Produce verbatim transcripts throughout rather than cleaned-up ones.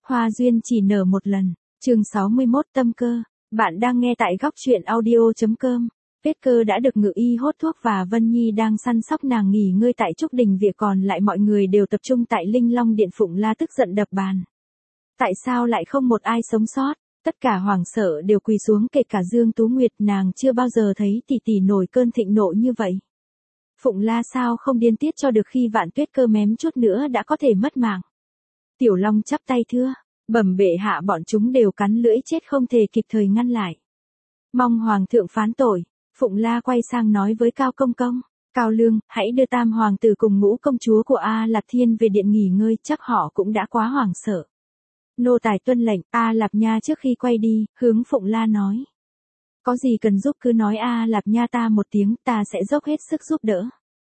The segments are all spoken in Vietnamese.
Hoa duyên chỉ nở một lần. Chương sáu mươi mốt tâm cơ. Bạn đang nghe tại góc truyện audio.com. Tuyết Cơ đã được Ngự Y hốt thuốc và Vân Nhi đang săn sóc nàng nghỉ ngơi tại Trúc Đình Viện, còn lại mọi người đều tập trung tại Linh Long Điện. Phụng La tức giận đập bàn. Tại sao lại không một ai sống sót? Tất cả hoảng sợ đều quỳ xuống, kể cả Dương Tú Nguyệt, nàng chưa bao giờ thấy tỷ tỷ nổi cơn thịnh nộ như vậy. Phụng La sao không điên tiết cho được khi Vạn Tuyết Cơ mém chút nữa đã có thể mất mạng. Tiểu Long chắp tay thưa, bẩm bệ hạ, bọn chúng đều cắn lưỡi chết không thể kịp thời ngăn lại. Mong hoàng thượng phán tội. Phụng La quay sang nói với Cao Công Công, Cao Lương, hãy đưa tam hoàng tử cùng ngũ công chúa của A Lạp Thiên về điện nghỉ ngơi, chắc họ cũng đã quá hoảng sợ. Nô tài tuân lệnh. A Lạp Nha trước khi quay đi, hướng Phụng La nói, có gì cần giúp cứ nói A Lạp Nha ta một tiếng, ta sẽ dốc hết sức giúp đỡ.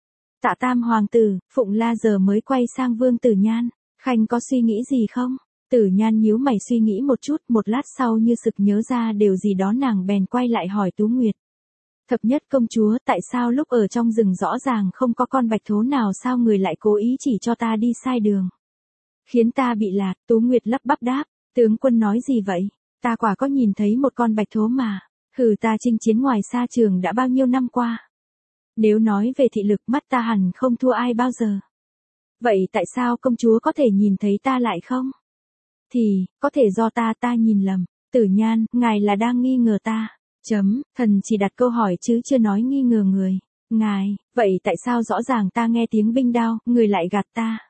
Tạ tam hoàng tử. Phụng La giờ mới quay sang Vương Tử Nhan, Khanh có suy nghĩ gì không? Tử Nhan nhíu mày suy nghĩ một chút, một lát sau như sực nhớ ra điều gì đó, nàng bèn quay lại hỏi Tú Nguyệt. Thập nhất công chúa, tại sao lúc ở trong rừng rõ ràng không có con bạch thố nào, sao người lại cố ý chỉ cho ta đi sai đường, khiến ta bị lạc? Tú Nguyệt lắp bắp đáp, tướng quân nói gì vậy? Ta quả có nhìn thấy một con bạch thố mà. Hừ, ta chinh chiến ngoài xa trường đã bao nhiêu năm qua. Nếu nói về thị lực, mắt ta hẳn không thua ai bao giờ. Vậy tại sao công chúa có thể nhìn thấy ta lại không? Thì, có thể do ta ta nhìn lầm. Tử Nhan, ngài là đang nghi ngờ ta. Chấm, thần chỉ đặt câu hỏi chứ chưa nói nghi ngờ người. Ngài, vậy tại sao rõ ràng ta nghe tiếng binh đao, người lại gạt ta?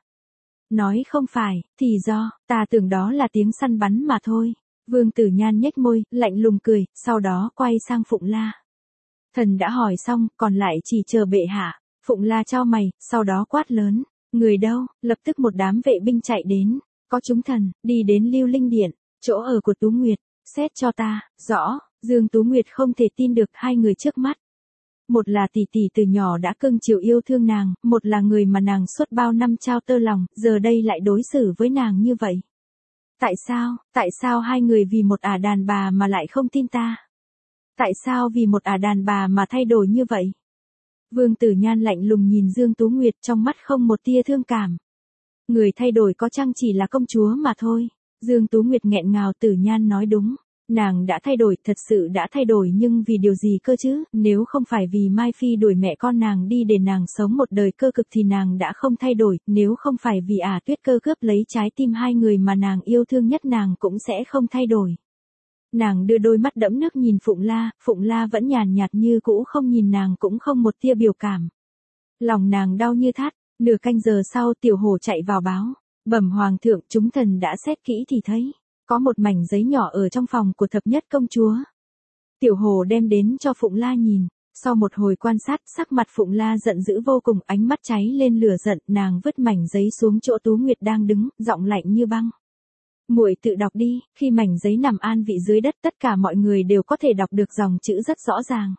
Nói không phải, thì do, ta tưởng đó là tiếng săn bắn mà thôi. Vương Tử Nhan nhếch môi, lạnh lùng cười, sau đó quay sang Phụng La. Thần đã hỏi xong, còn lại chỉ chờ bệ hạ. Phụng La chau mày, sau đó quát lớn, người đâu? Lập tức một đám vệ binh chạy đến. Có chúng thần, đi đến Lưu Linh Điện, chỗ ở của Tú Nguyệt, xét cho ta. Rõ. Dương Tú Nguyệt không thể tin được hai người trước mắt. Một là tỷ tỷ từ nhỏ đã cưng chiều yêu thương nàng, một là người mà nàng suốt bao năm trao tơ lòng, giờ đây lại đối xử với nàng như vậy. Tại sao, tại sao hai người vì một ả đàn bà mà lại không tin ta? Tại sao vì một ả đàn bà mà thay đổi như vậy? Vương Tử Nhan lạnh lùng nhìn Dương Tú Nguyệt, trong mắt không một tia thương cảm. Người thay đổi có chăng chỉ là công chúa mà thôi. Dương Tú Nguyệt nghẹn ngào. Tử Nhan nói đúng. Nàng đã thay đổi, thật sự đã thay đổi, nhưng vì điều gì cơ chứ? Nếu không phải vì Mai Phi đuổi mẹ con nàng đi để nàng sống một đời cơ cực thì nàng đã không thay đổi, nếu không phải vì ả Tuyết Cơ cướp lấy trái tim hai người mà nàng yêu thương nhất, nàng cũng sẽ không thay đổi. Nàng đưa đôi mắt đẫm nước nhìn Phụng La, Phụng La vẫn nhàn nhạt như cũ, không nhìn nàng cũng không một tia biểu cảm. Lòng nàng đau như thắt. Nửa canh giờ sau, Tiểu Hổ chạy vào báo, bẩm hoàng thượng, chúng thần đã xét kỹ thì thấy có một mảnh giấy nhỏ ở trong phòng của thập nhất công chúa. Tiểu Hổ đem đến cho Phụng La nhìn. Sau một hồi quan sát, sắc mặt Phụng La giận dữ vô cùng, ánh mắt cháy lên lửa giận, nàng vứt mảnh giấy xuống chỗ Tú Nguyệt đang đứng, giọng lạnh như băng. Muội tự đọc đi. Khi mảnh giấy nằm an vị dưới đất, tất cả mọi người đều có thể đọc được dòng chữ rất rõ ràng.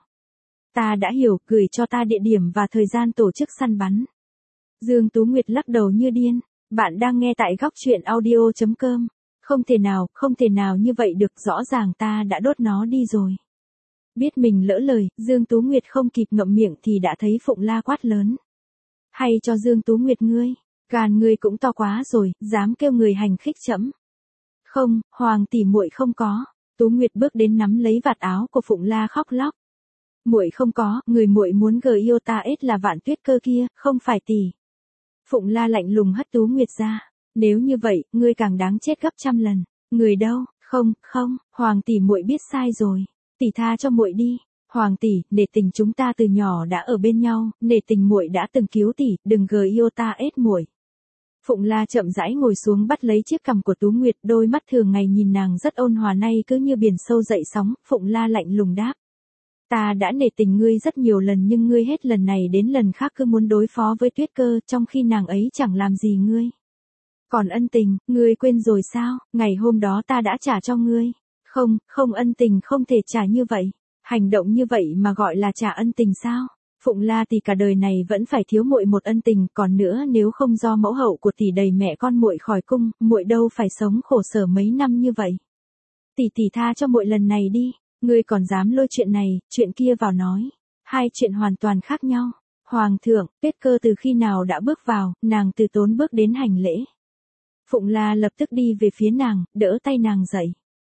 Ta đã hiểu, gửi cho ta địa điểm và thời gian tổ chức săn bắn. Dương Tú Nguyệt lắc đầu như điên. Bạn đang nghe tại góc truyện audio.com. Không thể nào, không thể nào như vậy được, rõ ràng ta đã đốt nó đi rồi. Biết mình lỡ lời, Dương Tú Nguyệt không kịp ngậm miệng thì đã thấy Phụng La quát lớn. Hay cho Dương Tú Nguyệt ngươi, gan ngươi cũng to quá rồi, dám kêu người hành khích trẫm. Không, hoàng tỷ muội không có. Tú Nguyệt bước đến nắm lấy vạt áo của Phụng La khóc lóc. Muội không có, người muội muốn gờ yêu ta ết là Vạn Tuyết Cơ kia, không phải tỷ. Phụng La lạnh lùng hất Tú Nguyệt ra. Nếu như vậy, ngươi càng đáng chết gấp trăm lần. Người đâu? Không, không, hoàng tỷ muội biết sai rồi. Tỷ tha cho muội đi. Hoàng tỷ, nể tình chúng ta từ nhỏ đã ở bên nhau, nể tình muội đã từng cứu tỷ, đừng gờ yêu ta ết muội. Phụng La chậm rãi ngồi xuống, bắt lấy chiếc cằm của Tú Nguyệt, đôi mắt thường ngày nhìn nàng rất ôn hòa, nay cứ như biển sâu dậy sóng. Phụng La lạnh lùng đáp. Ta đã nể tình ngươi rất nhiều lần, nhưng ngươi hết lần này đến lần khác cứ muốn đối phó với Tuyết Cơ, trong khi nàng ấy chẳng làm gì ngươi. Còn ân tình, ngươi quên rồi sao? Ngày hôm đó ta đã trả cho ngươi. Không, không, ân tình không thể trả như vậy. Hành động như vậy mà gọi là trả ân tình sao? Phụng La thì cả đời này vẫn phải thiếu muội một ân tình, còn nữa nếu không do mẫu hậu của tỷ đẩy mẹ con muội khỏi cung, muội đâu phải sống khổ sở mấy năm như vậy. Tỷ tỷ tha cho muội lần này đi. Ngươi còn dám lôi chuyện này, chuyện kia vào nói. Hai chuyện hoàn toàn khác nhau. Hoàng thượng, Tuyết Cơ từ khi nào đã bước vào, nàng từ tốn bước đến hành lễ. Phụng La lập tức đi về phía nàng, đỡ tay nàng dậy.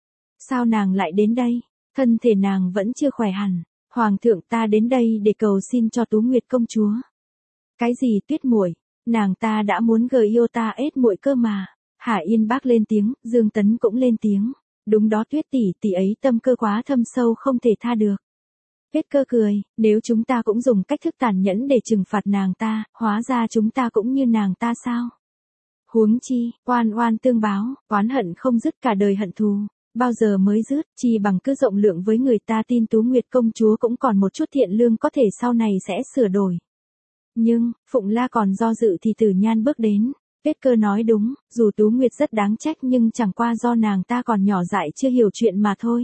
Sao nàng lại đến đây? Thân thể nàng vẫn chưa khỏe hẳn. Hoàng thượng, ta đến đây để cầu xin cho Tú Nguyệt công chúa. Cái gì Tuyết muội? Nàng ta đã muốn gờ yêu ta ết muội cơ mà. Hạ Yên Bác lên tiếng, Dương Tấn cũng lên tiếng. Đúng đó Tuyết tỷ, tỷ ấy tâm cơ quá thâm sâu không thể tha được. Tuyết Cơ cười, nếu chúng ta cũng dùng cách thức tàn nhẫn để trừng phạt nàng ta, hóa ra chúng ta cũng như nàng ta sao? Huống chi, oan oan tương báo, oán hận không dứt cả đời hận thù, bao giờ mới dứt, chi bằng cứ rộng lượng với người ta, tin Tú Nguyệt công chúa cũng còn một chút thiện lương, có thể sau này sẽ sửa đổi. Nhưng, Phụng La còn do dự thì Tử Nhan bước đến. Tuyết Cơ nói đúng, dù Tú Nguyệt rất đáng trách nhưng chẳng qua do nàng ta còn nhỏ dại chưa hiểu chuyện mà thôi.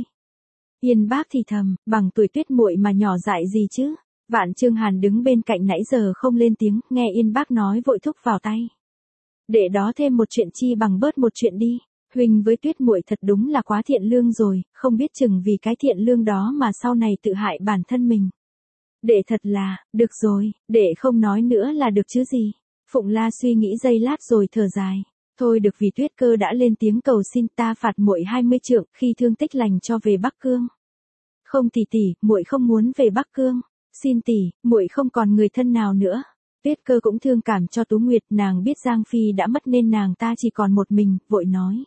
Yên Bác thì thầm, bằng tuổi Tuyết muội mà nhỏ dại gì chứ? Vạn Trương Hàn đứng bên cạnh nãy giờ không lên tiếng, nghe Yên Bác nói vội thúc vào tay. Để đó thêm một chuyện chi bằng bớt một chuyện đi. Huynh với Tuyết muội thật đúng là quá thiện lương rồi, không biết chừng vì cái thiện lương đó mà sau này tự hại bản thân mình. Đệ thật là, được rồi, đệ không nói nữa là được chứ gì. Phụng La suy nghĩ giây lát rồi thở dài. Thôi được, vì Tuyết Cơ đã lên tiếng cầu xin, ta phạt muội hai mươi trượng, khi thương tích lành cho về Bắc Cương. Không tỷ tỷ, muội không muốn về Bắc Cương. Xin tỷ, muội không còn người thân nào nữa. Tuyết Cơ cũng thương cảm cho Tú Nguyệt, nàng biết Giang Phi đã mất nên nàng ta chỉ còn một mình, vội nói.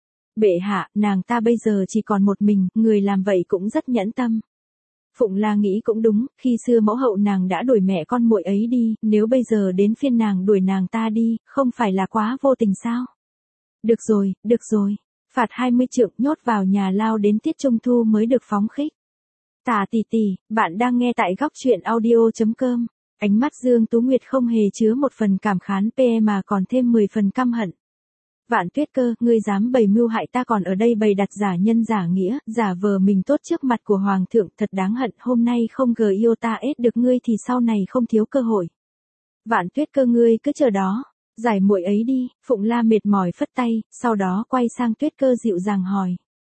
Bệ hạ, nàng ta bây giờ chỉ còn một mình, người làm vậy cũng rất nhẫn tâm. Phụng La nghĩ cũng đúng, khi xưa mẫu hậu nàng đã đuổi mẹ con muội ấy đi, nếu bây giờ đến phiên nàng đuổi nàng ta đi, không phải là quá vô tình sao? Được rồi, được rồi, phạt hai mươi trượng, nhốt vào nhà lao đến tiết trung thu mới được phóng khích. Tả tỷ tỷ, bạn đang nghe tại góc truyện audio chấm com. Ánh mắt Dương Tú Nguyệt không hề chứa một phần cảm khán pe mà còn thêm mười phần căm hận. Vạn Tuyết Cơ, ngươi dám bày mưu hại ta, còn ở đây bày đặt giả nhân giả nghĩa, giả vờ mình tốt trước mặt của Hoàng thượng, thật đáng hận, hôm nay không gờ yêu ta ết được ngươi thì sau này không thiếu cơ hội. Vạn Tuyết Cơ, ngươi cứ chờ đó, giải muội ấy đi. Phụng La mệt mỏi phất tay, sau đó quay sang Tuyết Cơ dịu dàng hỏi.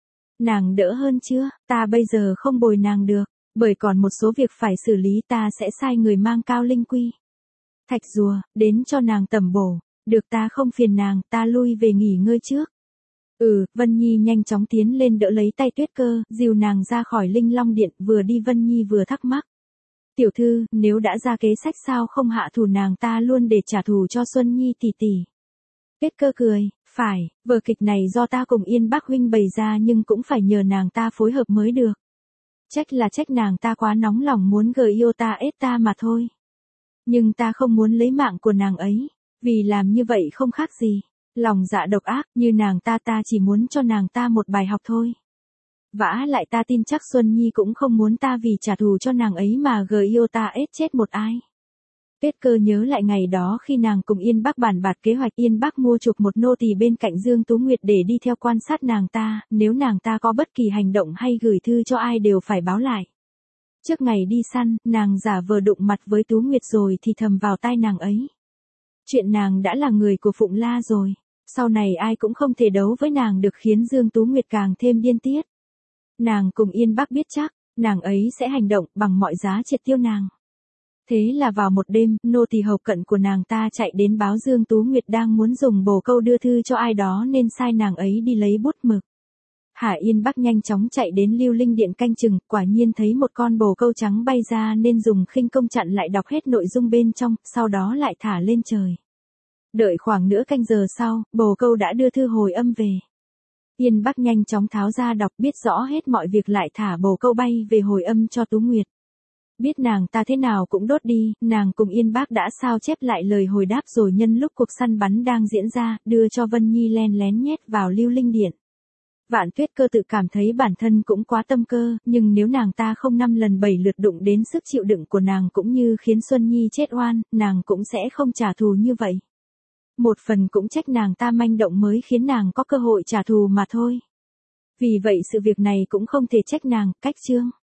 Nàng đỡ hơn chưa? Ta bây giờ không bồi nàng được, bởi còn một số việc phải xử lý, ta sẽ sai người mang Cao Linh Quy, Thạch Rùa, đến cho nàng tẩm bổ. Được, ta không phiền nàng, ta lui về nghỉ ngơi trước. Ừ, Vân Nhi nhanh chóng tiến lên đỡ lấy tay Tuyết Cơ, dìu nàng ra khỏi Linh Long Điện, vừa đi Vân Nhi vừa thắc mắc. Tiểu thư, nếu đã ra kế sách sao không hạ thủ nàng ta luôn để trả thù cho Xuân Nhi tỷ tỷ? Tuyết Cơ cười, phải, vở kịch này do ta cùng Yên Bác huynh bày ra nhưng cũng phải nhờ nàng ta phối hợp mới được. Trách là trách nàng ta quá nóng lòng muốn gờ yêu ta ết ta mà thôi. Nhưng ta không muốn lấy mạng của nàng ấy. Vì làm như vậy không khác gì lòng dạ độc ác, như nàng ta ta chỉ muốn cho nàng ta một bài học thôi. Vả lại ta tin chắc Xuân Nhi cũng không muốn ta vì trả thù cho nàng ấy mà gờ yêu ta ết chết một ai. Tuyết Cơ nhớ lại ngày đó khi nàng cùng Yên Bác bàn bạc kế hoạch, Yên Bác mua chuộc một nô tỳ bên cạnh Dương Tú Nguyệt để đi theo quan sát nàng ta, nếu nàng ta có bất kỳ hành động hay gửi thư cho ai đều phải báo lại. Trước ngày đi săn, nàng giả vờ đụng mặt với Tú Nguyệt rồi thì thầm vào tai nàng ấy. Chuyện nàng đã là người của Phụng La rồi, sau này ai cũng không thể đấu với nàng được, khiến Dương Tú Nguyệt càng thêm điên tiết. Nàng cùng Yên Bác biết chắc, nàng ấy sẽ hành động bằng mọi giá triệt tiêu nàng. Thế là vào một đêm, nô tỳ hầu cận của nàng ta chạy đến báo Dương Tú Nguyệt đang muốn dùng bồ câu đưa thư cho ai đó nên sai nàng ấy đi lấy bút mực. Hạ Yên Bác nhanh chóng chạy đến Lưu Linh Điện canh chừng, quả nhiên thấy một con bồ câu trắng bay ra nên dùng khinh công chặn lại, đọc hết nội dung bên trong, sau đó lại thả lên trời. Đợi khoảng nửa canh giờ sau, bồ câu đã đưa thư hồi âm về. Yên Bác nhanh chóng tháo ra đọc, biết rõ hết mọi việc, lại thả bồ câu bay về hồi âm cho Tú Nguyệt. Biết nàng ta thế nào cũng đốt đi, nàng cùng Yên Bác đã sao chép lại lời hồi đáp rồi nhân lúc cuộc săn bắn đang diễn ra, đưa cho Vân Nhi len lén nhét vào Lưu Linh Điện. Vạn Tuyết Cơ tự cảm thấy bản thân cũng quá tâm cơ, nhưng nếu nàng ta không năm lần bảy lượt đụng đến sức chịu đựng của nàng cũng như khiến Xuân Nhi chết oan, nàng cũng sẽ không trả thù như vậy. Một phần cũng trách nàng ta manh động mới khiến nàng có cơ hội trả thù mà thôi. Vì vậy sự việc này cũng không thể trách nàng, cách chương.